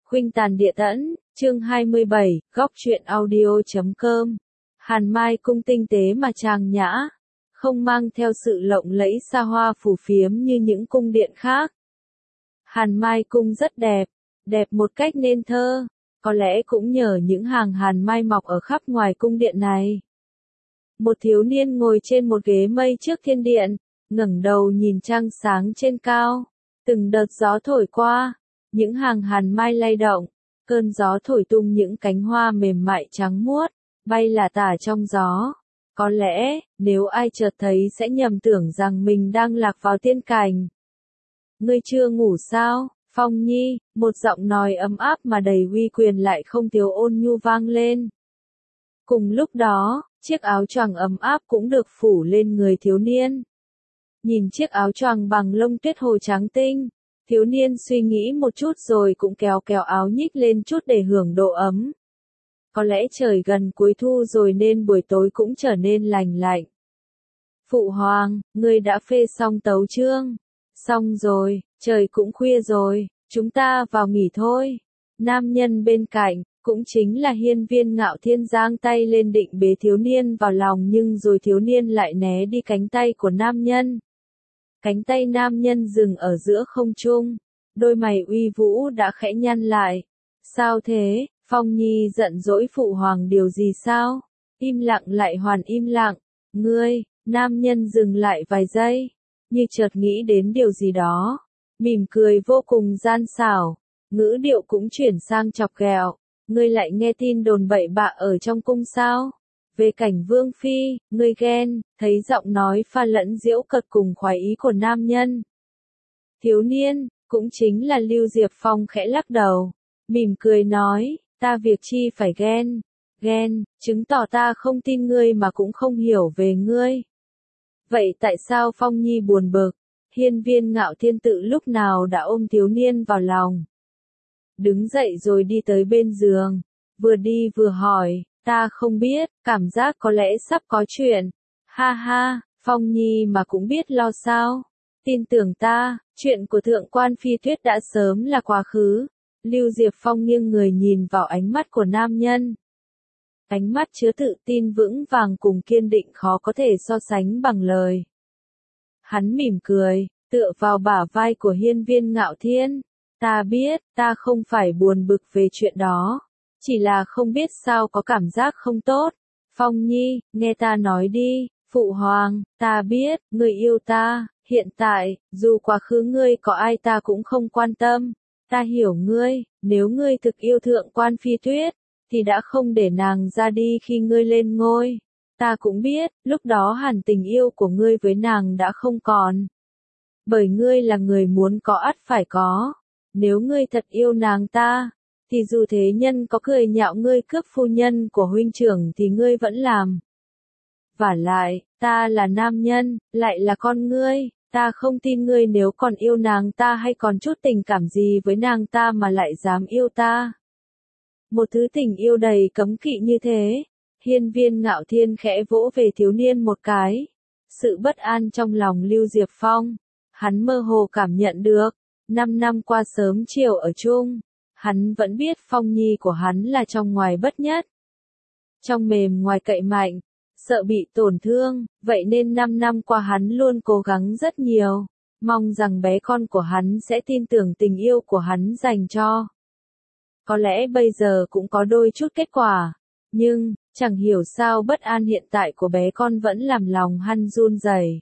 Khuynh Tàn Địa Tẫn, chương 27, góc truyện audio.com. Hàn Mai cung tinh tế mà trang nhã, không mang theo sự lộng lẫy xa hoa phù phiếm như những cung điện khác. Hàn Mai cung rất đẹp, đẹp một cách nên thơ, có lẽ cũng nhờ những hàng hàn mai mọc ở khắp ngoài cung điện này. Một thiếu niên ngồi trên một ghế mây trước thiên điện, ngẩng đầu nhìn trăng sáng trên cao, từng đợt gió thổi qua, những hàng hàn mai lay động, cơn gió thổi tung những cánh hoa mềm mại trắng muốt, bay lả tả trong gió. Có lẽ, nếu ai chợt thấy sẽ nhầm tưởng rằng mình đang lạc vào tiên cảnh. Ngươi chưa ngủ sao, Phong Nhi, một giọng nói ấm áp mà đầy uy quyền lại không thiếu ôn nhu vang lên. Cùng lúc đó, chiếc áo choàng ấm áp cũng được phủ lên người thiếu niên. Nhìn chiếc áo choàng bằng lông tuyết hồ trắng tinh, thiếu niên suy nghĩ một chút rồi cũng kéo áo nhích lên chút để hưởng độ ấm. Có lẽ trời gần cuối thu rồi nên buổi tối cũng trở nên lành lạnh. Phụ hoàng, ngươi đã phê xong tấu chương. Xong rồi, trời cũng khuya rồi, chúng ta vào nghỉ thôi. Nam nhân bên cạnh, cũng chính là Hiên Viên Ngạo Thiên giang tay lên định bế thiếu niên vào lòng, nhưng rồi thiếu niên lại né đi cánh tay của nam nhân. Cánh tay nam nhân dừng ở giữa không trung, đôi mày uy vũ đã khẽ nhăn lại. Sao thế, Phong Nhi giận dỗi phụ hoàng điều gì sao? Im lặng lại hoàn im lặng. Ngươi, nam nhân dừng lại vài giây, như chợt nghĩ đến điều gì đó, mỉm cười vô cùng gian xảo, ngữ điệu cũng chuyển sang chọc ghẹo. Ngươi lại nghe tin đồn bậy bạ ở trong cung sao? Về cảnh vương phi, ngươi ghen, thấy giọng nói pha lẫn giễu cợt cùng khoái ý của nam nhân. Thiếu niên, cũng chính là Lưu Diệp Phong khẽ lắc đầu, mỉm cười nói, ta việc chi phải ghen, chứng tỏ ta không tin ngươi mà cũng không hiểu về ngươi. Vậy tại sao Phong Nhi buồn bực? Hiên Viên Ngạo Thiên tự lúc nào đã ôm thiếu niên vào lòng. Đứng dậy rồi đi tới bên giường, vừa đi vừa hỏi, ta không biết, cảm giác có lẽ sắp có chuyện. Ha ha, Phong Nhi mà cũng biết lo sao? Tin tưởng ta, chuyện của Thượng quan Phi Tuyết đã sớm là quá khứ. Lưu Diệp Phong nghiêng người nhìn vào ánh mắt của nam nhân. Ánh mắt chứa tự tin vững vàng cùng kiên định khó có thể so sánh bằng lời. Hắn mỉm cười, tựa vào bả vai của Hiên Viên Ngạo Thiên. Ta biết, ta không phải buồn bực về chuyện đó. Chỉ là không biết sao có cảm giác không tốt. Phong Nhi, nghe ta nói đi, phụ hoàng, ta biết, ngươi yêu ta, hiện tại, dù quá khứ ngươi có ai ta cũng không quan tâm. Ta hiểu ngươi, nếu ngươi thực yêu Thượng quan Phi Tuyết, thì đã không để nàng ra đi khi ngươi lên ngôi. Ta cũng biết, lúc đó hẳn tình yêu của ngươi với nàng đã không còn. Bởi ngươi là người muốn có ắt phải có. Nếu ngươi thật yêu nàng ta, thì dù thế nhân có cười nhạo ngươi cướp phu nhân của huynh trưởng thì ngươi vẫn làm. Vả lại, ta là nam nhân, lại là con ngươi, ta không tin ngươi nếu còn yêu nàng ta hay còn chút tình cảm gì với nàng ta mà lại dám yêu ta. Một thứ tình yêu đầy cấm kỵ như thế. Hiên Viên Ngạo Thiên khẽ vỗ về thiếu niên một cái. Sự bất an trong lòng Lưu Diệp Phong, hắn mơ hồ cảm nhận được. 5 năm qua sớm chiều ở chung, hắn vẫn biết Phong Nhi của hắn là trong ngoài bất nhất. Trong mềm ngoài cậy mạnh, sợ bị tổn thương, vậy nên 5 năm qua hắn luôn cố gắng rất nhiều, mong rằng bé con của hắn sẽ tin tưởng tình yêu của hắn dành cho. Có lẽ bây giờ cũng có đôi chút kết quả, nhưng, chẳng hiểu sao bất an hiện tại của bé con vẫn làm lòng hắn run rẩy.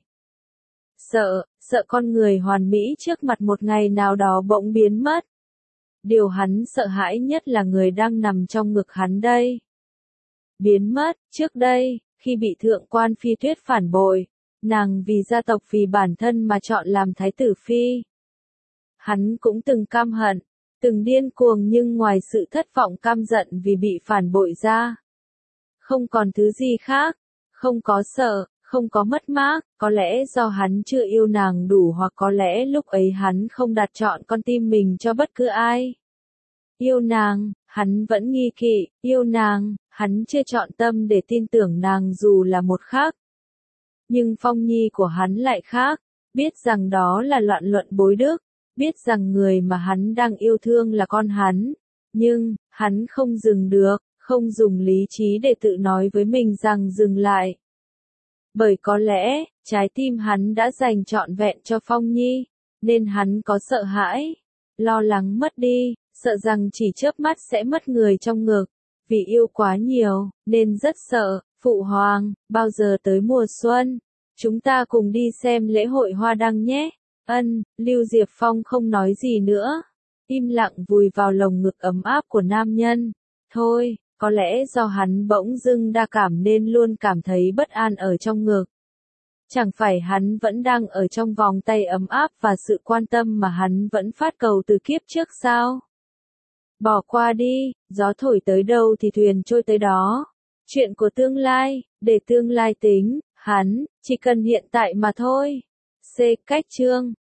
Sợ con người hoàn mỹ trước mặt một ngày nào đó bỗng biến mất. Điều hắn sợ hãi nhất là người đang nằm trong ngực hắn đây. Biến mất, trước đây, khi bị Thượng quan Phi Tuyết phản bội, nàng vì gia tộc vì bản thân mà chọn làm thái tử phi. Hắn cũng từng căm hận, từng điên cuồng, nhưng ngoài sự thất vọng căm giận vì bị phản bội ra, không còn thứ gì khác, không có sợ. Không có mất mát, có lẽ do hắn chưa yêu nàng đủ, hoặc có lẽ lúc ấy hắn không đặt chọn con tim mình cho bất cứ ai. Yêu nàng, hắn vẫn nghi kỵ, yêu nàng, hắn chưa chọn tâm để tin tưởng nàng dù là một khắc. Nhưng Phong Nhi của hắn lại khác, biết rằng đó là loạn luận bối đức, biết rằng người mà hắn đang yêu thương là con hắn, Nhưng, hắn không dừng được, không dùng lý trí để tự nói với mình rằng dừng lại. Bởi có lẽ, trái tim hắn đã dành trọn vẹn cho Phong Nhi, nên hắn có sợ hãi, lo lắng mất đi, sợ rằng chỉ chớp mắt sẽ mất người trong ngực. Vì yêu quá nhiều, nên rất sợ. Phụ hoàng, bao giờ tới mùa xuân? Chúng ta cùng đi xem lễ hội hoa đăng nhé. Ân, Lưu Diệp Phong không nói gì nữa. Im lặng vùi vào lồng ngực ấm áp của nam nhân. Thôi, có lẽ do hắn bỗng dưng đa cảm nên luôn cảm thấy bất an ở trong ngực. Chẳng phải hắn vẫn đang ở trong vòng tay ấm áp và sự quan tâm mà hắn vẫn phát cầu từ kiếp trước sao? Bỏ qua đi, gió thổi tới đâu thì thuyền trôi tới đó. Chuyện của tương lai, để tương lai tính, hắn, chỉ cần hiện tại mà thôi. C. Cách chương